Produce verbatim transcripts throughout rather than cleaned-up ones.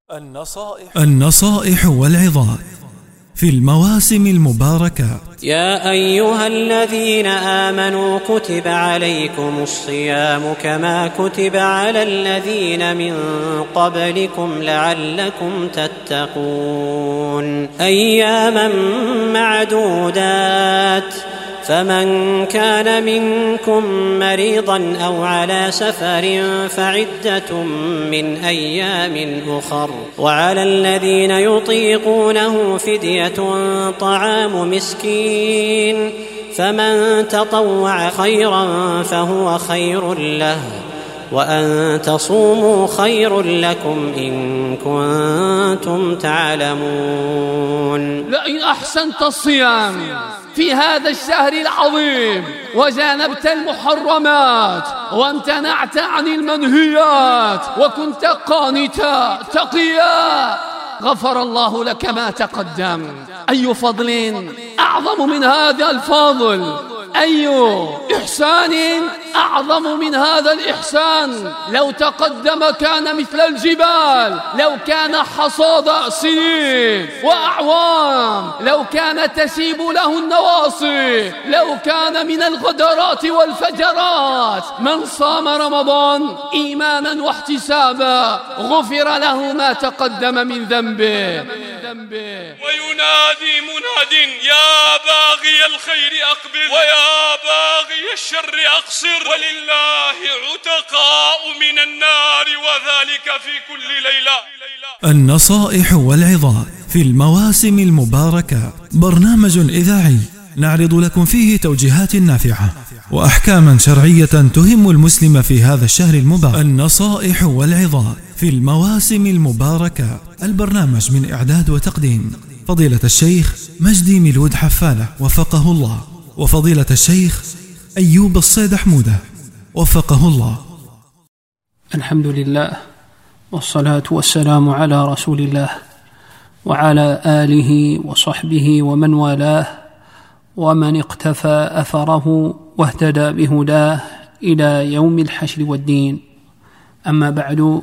النصائح, النصائح والعظات في المواسم المباركة. يا أيها الذين آمنوا كتب عليكم الصيام كما كتب على الذين من قبلكم لعلكم تتقون أياما معدودات فمن كان منكم مريضا أو على سفر فعدة من أيام أخر وعلى الذين يطيقونه فدية طعام مسكين فمن تطوع خيرا فهو خير له وأن تصوموا خير لكم إن كنتم تعلمون. لئن أحسنت الصيام في هذا الشهر العظيم وجانبت المحرمات وامتنعت عن المنهيات وكنت قانتا تقيا غفر الله لك ما تقدم. أي فضل أعظم من هذا الفضل؟ أي إحسان أعظم من هذا الإحسان؟ لو تقدم كان مثل الجبال، لو كان حصاد سنين وأعوام، لو كان تسيب له النواصي، لو كان من الغدرات والفجرات. من صام رمضان إيمانا واحتسابا غفر له ما تقدم من ذنبه. وينادي مناد يا باغي الخير أقبل ويا باغي الشر أقصر ولله عتقاء من النار وذلك في كل ليلة. النصائح والعظات في المواسم المباركة برنامج إذاعي نعرض لكم فيه توجيهات نافعة وأحكاما شرعية تهم المسلم في هذا الشهر المبارك. النصائح والعظات في المواسم المباركة، البرنامج من إعداد وتقديم فضيلة الشيخ مجدي ميلود حفالة وفقه الله، وفضيلة الشيخ أيوب الصيد حمودة وفقه الله. الحمد لله والصلاة والسلام على رسول الله وعلى آله وصحبه ومن والاه ومن اقتفى أثره واهتدى بهداه إلى يوم الحشر والدين. أما بعد،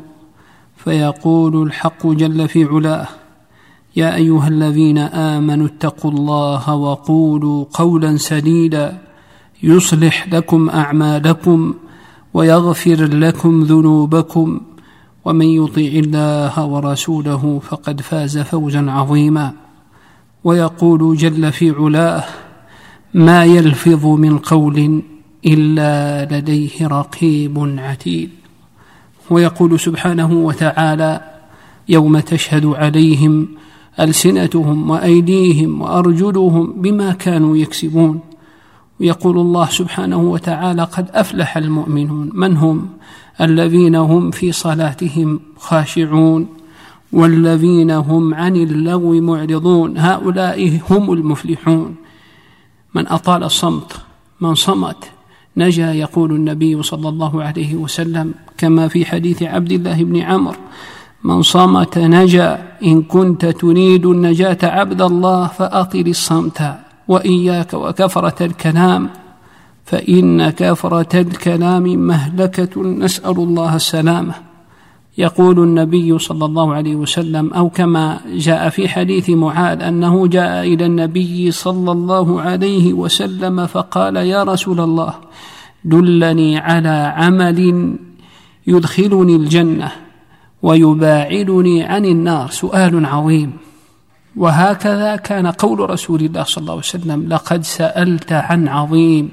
فيقول الحق جل في علاه: يا أيها الذين آمنوا اتقوا الله وقولوا قولا سديدا يصلح لكم أعمالكم ويغفر لكم ذنوبكم ومن يطع الله ورسوله فقد فاز فوزا عظيما. ويقول جل في علاه: ما يلفظ من قول إلا لديه رقيب عتيد. ويقول سبحانه وتعالى: يوم تشهد عليهم ألسنتهم وأيديهم وأرجلهم بما كانوا يكسبون. ويقول الله سبحانه وتعالى: قد أفلح المؤمنون. من هم؟ الذين هم في صلاتهم خاشعون والذين هم عن اللغو معرضون، هؤلاء هم المفلحون. من أطال الصمت، من صمت نجا، يقول النبي صلى الله عليه وسلم كما في حديث عبد الله بن عمرو: من صمت نجا. إن كنت تريد النجاة عبد الله فأطل الصمت وإياك وكثرة الكلام فإن كثرة الكلام مهلكة، نسأل الله السلامة. يقول النبي صلى الله عليه وسلم أو كما جاء في حديث معاذ أنه جاء إلى النبي صلى الله عليه وسلم فقال: يا رسول الله دلني على عمل يدخلني الجنة ويباعدني عن النار. سؤال عظيم. وهكذا كان قول رسول الله صلى الله عليه وسلم: لقد سألت عن عظيم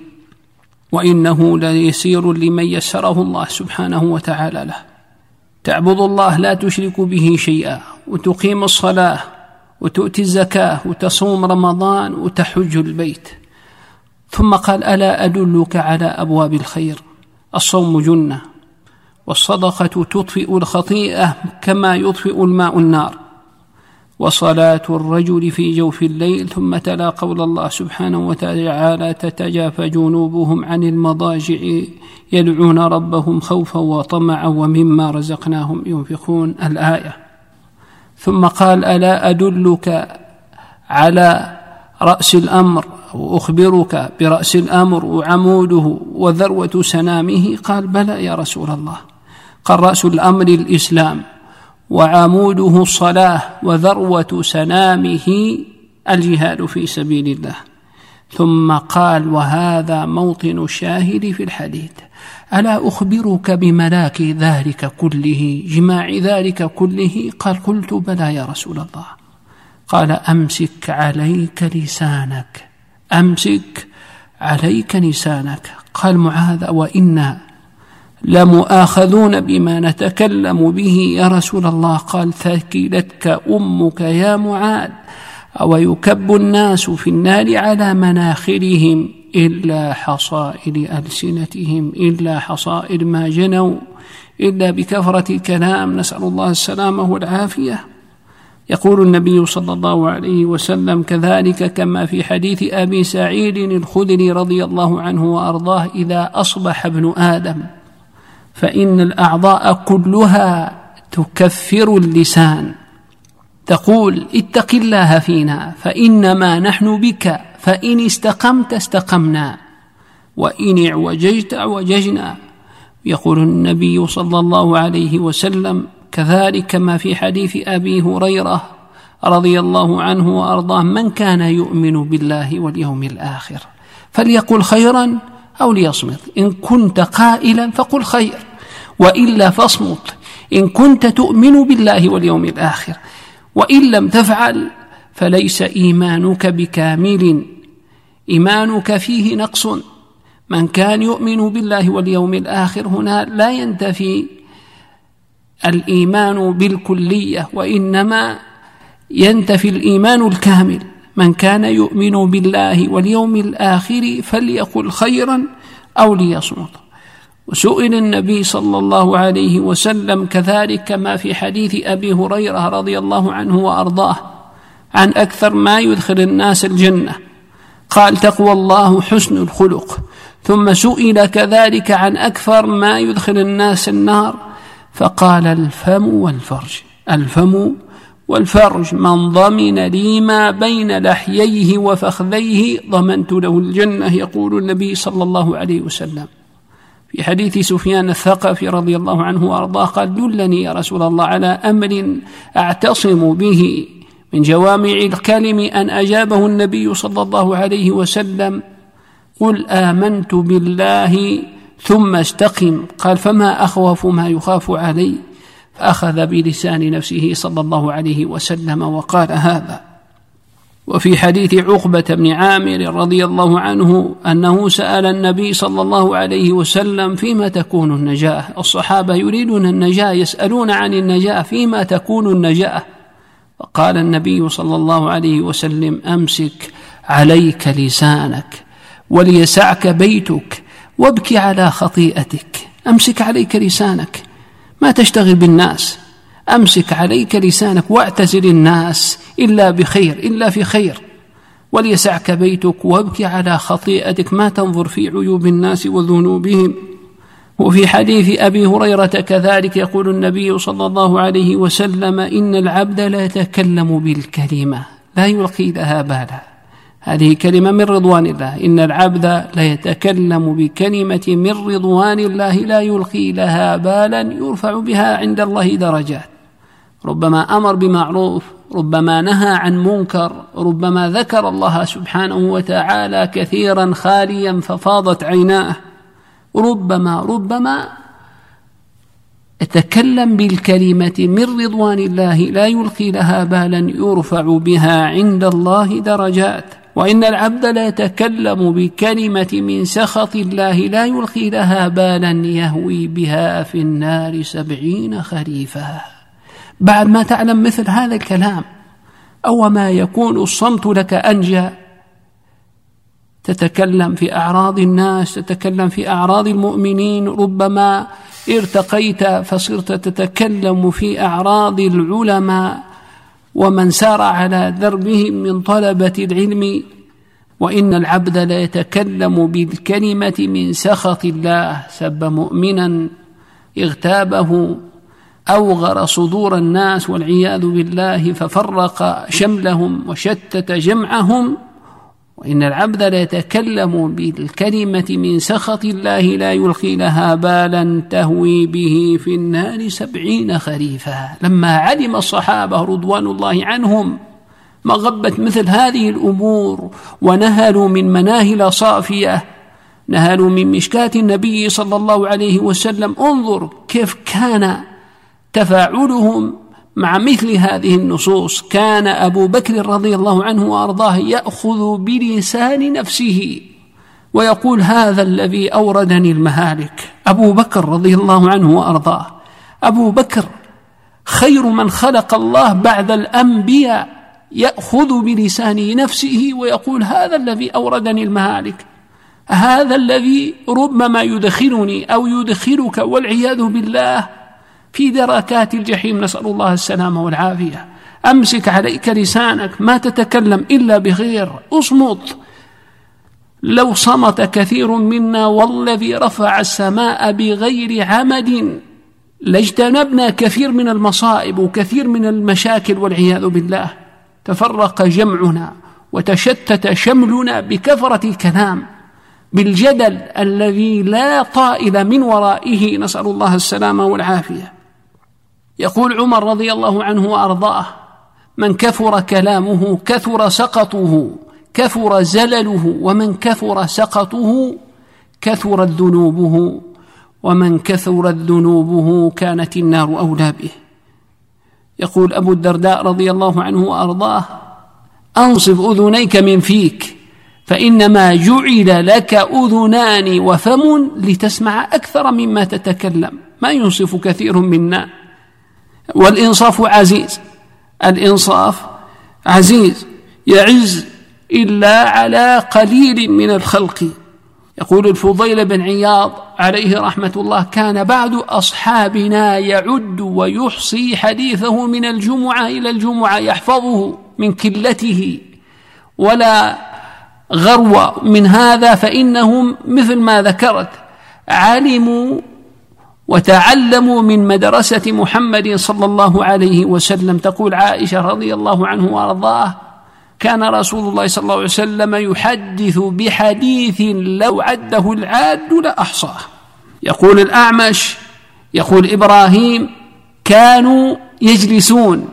وإنه ليسير لمن يسره الله سبحانه وتعالى له. تعبد الله لا تشرك به شيئا، وتقيم الصلاة وتؤتي الزكاة وتصوم رمضان وتحج البيت. ثم قال: ألا أدلك على أبواب الخير؟ الصوم جنة، والصدقة تطفئ الخطيئة كما يطفئ الماء النار، وصلاة الرجل في جوف الليل. ثم تلا قول الله سبحانه وتعالى: تتجافى جنوبهم عن المضاجع يدعون ربهم خوفا وطمعا ومما رزقناهم ينفقون، الآية. ثم قال: ألا أدلك على رأس الأمر وأخبرك برأس الأمر وعموده وذروة سنامه؟ قال: بلى يا رسول الله. قال: رأس الأمر الإسلام، وعموده الصلاة وذروة سنامه الجهاد في سبيل الله. ثم قال: وهذا موطن الشاهد في الحديث: ألا أخبرك بملاك ذلك كله، جماع ذلك كله؟ قال: قلت: بلى يا رسول الله. قال: أمسك عليك لسانك، أمسك عليك لسانك. قال معاذ: وإنا لمؤاخذون بما نتكلم به يا رسول الله. قال: ثكلتك أمك يا معاذ، أو يكب الناس في النار على مناخرهم إلا حصائر ألسنتهم، إلا حصائر ما جنوا، إلا بكثرة الكلام، نسأل الله السلامة والعافية. يقول النبي صلى الله عليه وسلم كذلك كما في حديث أبي سعيد الخدري رضي الله عنه وأرضاه: إذا أصبح ابن آدم فإن الأعضاء كلها تكفر اللسان، تقول: اتق الله فينا فإنما نحن بك، فإن استقمت استقمنا، وإن اعوججت اعوججنا. يقول النبي صلى الله عليه وسلم كذلك ما في حديث أبي هريرة رضي الله عنه وأرضاه: من كان يؤمن بالله واليوم الآخر فليقل خيرا أو ليصمت، إن كنت قائلا فقل خير وإلا فاصمت، إن كنت تؤمن بالله واليوم الآخر، وإن لم تفعل فليس إيمانك بكامل، إيمانك فيه نقص. من كان يؤمن بالله واليوم الآخر هنا لا ينتفي الإيمان بالكلية، وإنما ينتفي الإيمان الكامل. من كان يؤمن بالله واليوم الآخر فليقل خيرا أو ليصمت. وسئل النبي صلى الله عليه وسلم كذلك كما في حديث أبي هريرة رضي الله عنه وأرضاه عن أكثر ما يدخل الناس الجنة، قال: تقوى الله حسن الخلق. ثم سئل كذلك عن أكثر ما يدخل الناس النار، فقال: الفم والفرج. الفم والفرج: من ضمن لي ما بين لحييه وفخذيه ضمنت له الجنة. يقول النبي صلى الله عليه وسلم في حديث سفيان الثقفي رضي الله عنه وأرضاه قال: دلني يا رسول الله على أمر أعتصم به من جوامع الكلم، أن أجابه النبي صلى الله عليه وسلم: قل آمنت بالله ثم استقم. قال: فما أخوف ما يخاف علي؟ فأخذ بلسان نفسه صلى الله عليه وسلم وقال هذا. وفي حديث عقبة بن عامر رضي الله عنه أنه سأل النبي صلى الله عليه وسلم: فيما تكون النجاة؟ الصحابة يريدون النجاة، يسألون عن النجاة، فيما تكون النجاة؟ فقال النبي صلى الله عليه وسلم: أمسك عليك لسانك وليسعك بيتك وابكي على خطيئتك. أمسك عليك لسانك، ما تشتغل بالناس، أمسك عليك لسانك واعتزل الناس إلا بخير، إلا في خير. وليسعك بيتك وابكي على خطيئتك، ما تنظر في عيوب الناس وذنوبهم. وفي حديث أبي هريرة كذلك يقول النبي صلى الله عليه وسلم: إن العبد لا يتكلم بالكلمة لا يلقي لها بالا. هذه كلمة من رضوان الله: إن العبد لا يتكلم بكلمة من رضوان الله لا يلقي لها بالا يرفع بها عند الله درجات. ربما أمر بمعروف، ربما نهى عن منكر، ربما ذكر الله سبحانه وتعالى كثيرا خاليا ففاضت عيناه، ربما ربما يتكلم بالكلمة من رضوان الله لا يلقي لها بالا يرفع بها عند الله درجات. وإن العبد لا يتكلم بكلمة من سخط الله لا يلقي لها بالا يهوي بها في النار سبعين خريفا. بعد ما تعلم مثل هذا الكلام أو ما يكون الصمت لك أنجى، تتكلم في أعراض الناس، تتكلم في أعراض المؤمنين، ربما ارتقيت فصرت تتكلم في أعراض العلماء ومن سار على دربهم من طلبة العلم. وإن العبد لا يتكلم بالكلمة من سخط الله، سب مؤمنا، اغتابه، أوغر صدور الناس والعياذ بالله، ففرق شملهم وشتت جمعهم، وإن العبد ليتكلم بالكلمة من سخط الله لا يلقي لها بالا تهوي به في النار سبعين خريفا. لما علم الصحابة رضوان الله عنهم مغبة مثل هذه الأمور ونهلوا من مناهل صافية، نهلوا من مشكاة النبي صلى الله عليه وسلم، انظر كيف كان تفاعلهم مع مثل هذه النصوص. كان أبو بكر رضي الله عنه وأرضاه يأخذ بلسان نفسه ويقول هذا الذي أوردني المهالك. أبو بكر رضي الله عنه وأرضاه، أبو بكر خير من خلق الله بعد الأنبياء، يأخذ بلسان نفسه ويقول هذا الذي أوردني المهالك، هذا الذي ربما يدخلني أو يدخلك والعياذ بالله في دركات الجحيم، نسأل الله السلامة والعافية. أمسك عليك لسانك، ما تتكلم إلا بخير، أصمت. لو صمت كثير منا والذي رفع السماء بغير عمد لاجتنبنا كثير من المصائب وكثير من المشاكل والعياذ بالله. تفرق جمعنا وتشتت شملنا بكثرة الكلام، بالجدل الذي لا طائل من ورائه، نسأل الله السلامة والعافية. يقول عمر رضي الله عنه وأرضاه من كثر كلامه كثر سقطه، كثر زلله، ومن كثر سقطه كثرت ذنوبه، ومن كثرت ذنوبه كانت النار أولى به. يقول أبو الدرداء رضي الله عنه وأرضاه أنصف أذنيك من فيك فإنما جعل لك أذنان وفم لتسمع أكثر مما تتكلم. ما ينصف كثير منا، والإنصاف عزيز، الإنصاف عزيز يعز إلا على قليل من الخلق. يقول الفضيل بن عياض عليه رحمة الله كان بعض أصحابنا يعد ويحصي حديثه من الجمعة إلى الجمعة يحفظه من كلته، ولا غرو من هذا، فإنهم مثل ما ذكرت علموا وتعلموا من مدرسة محمد صلى الله عليه وسلم. تقول عائشة رضي الله عنه وأرضاه كان رسول الله صلى الله عليه وسلم يحدث بحديث لو عده العاد لأحصاه. يقول الأعمش يقول إبراهيم كانوا يجلسون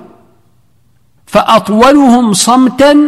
فأطولهم صمتا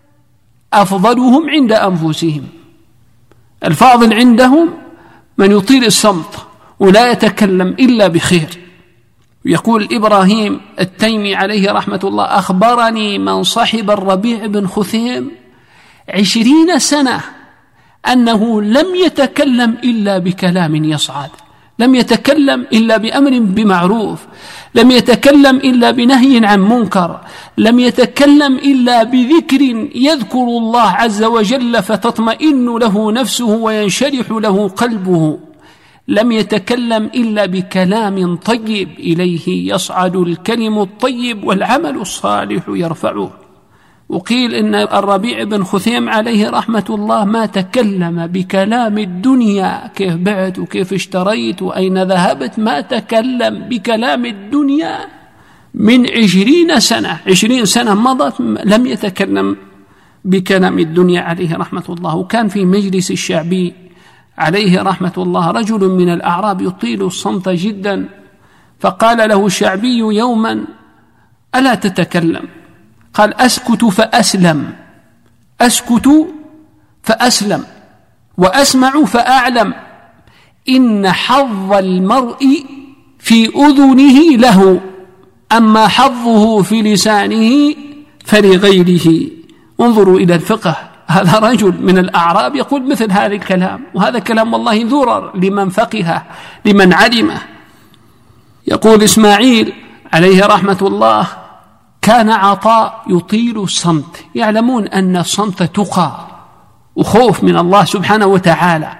أفضلهم عند أنفسهم. الفاضل عندهم من يطيل الصمت ولا يتكلم إلا بخير. يقول إبراهيم التيمي عليه رحمة الله أخبرني من صحب الربيع بن خثيم عشرين سنة أنه لم يتكلم إلا بكلام يصعد، لم يتكلم إلا بأمر بمعروف، لم يتكلم إلا بنهي عن منكر، لم يتكلم إلا بذكر يذكر الله عز وجل فتطمئن له نفسه وينشرح له قلبه، لم يتكلم إلا بكلام طيب إليه يصعد الكلم الطيب والعمل الصالح يرفعه. وقيل إن الربيع بن خثيم عليه رحمة الله ما تكلم بكلام الدنيا كيف بعت وكيف اشتريت وأين ذهبت، ما تكلم بكلام الدنيا من عشرين سنة، عشرين سنة مضت لم يتكلم بكلام الدنيا عليه رحمة الله. وكان في مجلس الشعبي عليه رحمة الله رجل من الأعراب يطيل الصمت جدا، فقال له الشعبي يوما ألا تتكلم؟ قال أسكت فأسلم، أسكت فأسلم وأسمع فأعلم، إن حظ المرء في أذنه له، أما حظه في لسانه فلغيره. انظروا إلى الفقه، هذا رجل من الأعراب يقول مثل هذا الكلام، وهذا كلام والله ذرر لمن فقه لمن علمه. يقول إسماعيل عليه رحمة الله كان عطاء يطيل الصمت، يعلمون أن الصمت تقى وخوف من الله سبحانه وتعالى،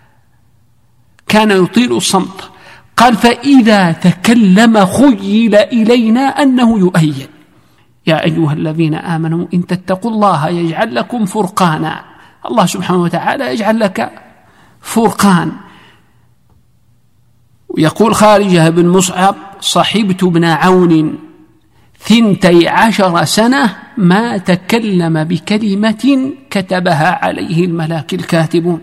كان يطيل الصمت. قال فإذا تكلم خيل إلينا أنه يؤيد. يا أيها الذين آمنوا إن تتقوا الله يجعل لكم فرقانا، الله سبحانه وتعالى يجعل لك فرقان. ويقول خارجة بن مصعب صحبت ابن عون ثنتي عشر سنة ما تكلم بكلمة كتبها عليه الملاك الكاتبون.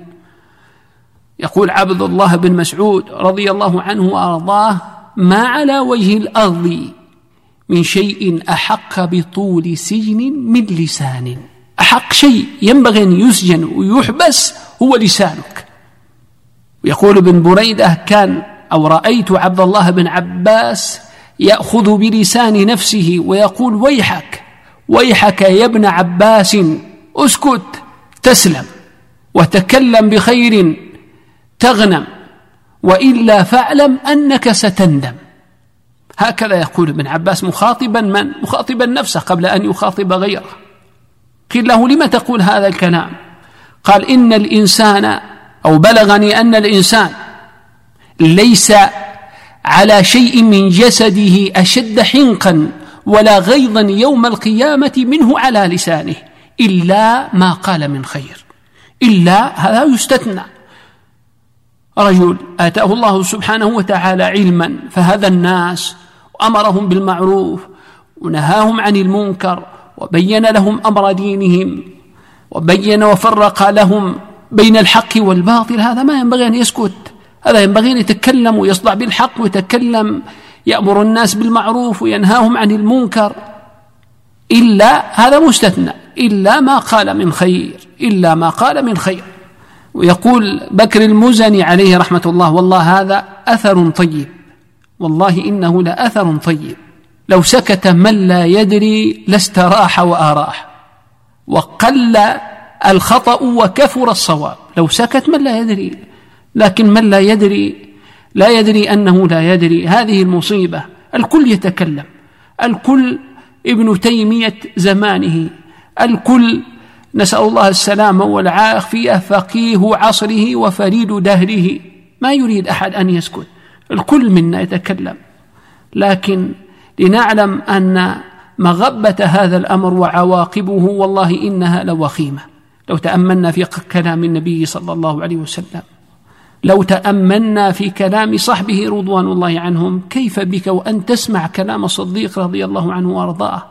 يقول عبد الله بن مسعود رضي الله عنه وأرضاه: ما على وجه الأرض من شيء أحق بطول سجن من لسان. أحق شيء ينبغي أن يسجن ويحبس هو لسانك. ويقول ابن بريدة: كان أو رأيت عبد الله بن عباس يأخذ بلسان نفسه ويقول: ويحك ويحك يا ابن عباس، اسكت تسلم، وتكلم بخير تغنم، وإلا فاعلم أنك ستندم. هكذا يقول ابن عباس مخاطبا من؟ مخاطبا نفسه قبل أن يخاطب غيره. قيل له: لما تقول هذا الكلام؟ قال: إن الإنسان أو بلغني أن الإنسان ليس على شيء من جسده أشد حنقا ولا غيظا يوم القيامة منه على لسانه إلا ما قال من خير. إلا هذا يستثنى. رجل آتاه الله سبحانه وتعالى علما فهدى الناس وأمرهم بالمعروف ونهاهم عن المنكر وبين لهم أمر دينهم وبين وفرق لهم بين الحق والباطل، هذا ما ينبغي أن يسكت، هذا ينبغي أن يتكلم ويصدع بالحق ويتكلم، يأمر الناس بالمعروف وينهاهم عن المنكر. إلا هذا مستثنى، إلا ما قال من خير، إلا ما قال من خير. ويقول بكر المزني عليه رحمة الله: والله هذا أثر طيب، والله إنه لأثر طيب، لو سكت من لا يدري لاستراح وأراح، وقل الخطأ وكثر الصواب. لو سكت من لا يدري، لكن من لا يدري لا يدري أنه لا يدري. هذه المصيبة. الكل يتكلم، الكل ابن تيمية زمانه، الكل نسأل الله السلامة والعافية، فقيه عصره وفريد دهره، ما يريد أحد أن يسكت، الكل منا يتكلم. لكن لنعلم أن مغبة هذا الأمر وعواقبه والله إنها لوخيمة. لو تأملنا في كلام النبي صلى الله عليه وسلم، لو تأملنا في كلام صحبه رضوان الله عنهم، كيف بك وأن تسمع كلام الصديق رضي الله عنه وأرضاه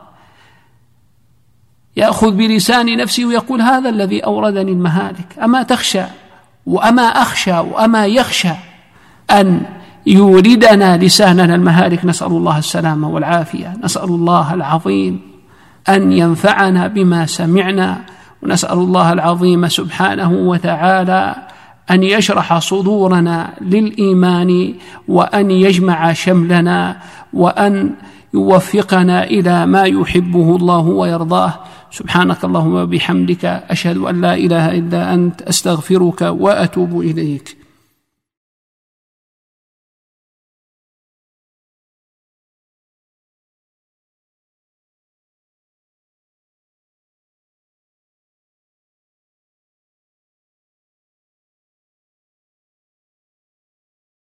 يأخذ بلسان نفسه ويقول: هذا الذي أوردني المهالك. أما تخشى وأما أخشى وأما يخشى أن يوردنا لساننا المهالك؟ نسأل الله السلامة والعافية. نسأل الله العظيم أن ينفعنا بما سمعنا، ونسأل الله العظيم سبحانه وتعالى أن يشرح صدورنا للإيمان، وأن يجمع شملنا، وأن يوفقنا إلى ما يحبه الله ويرضاه. سبحانك اللهم وبحمدك، أشهد أن لا إله إلا أنت، أستغفرك وأتوب إليك.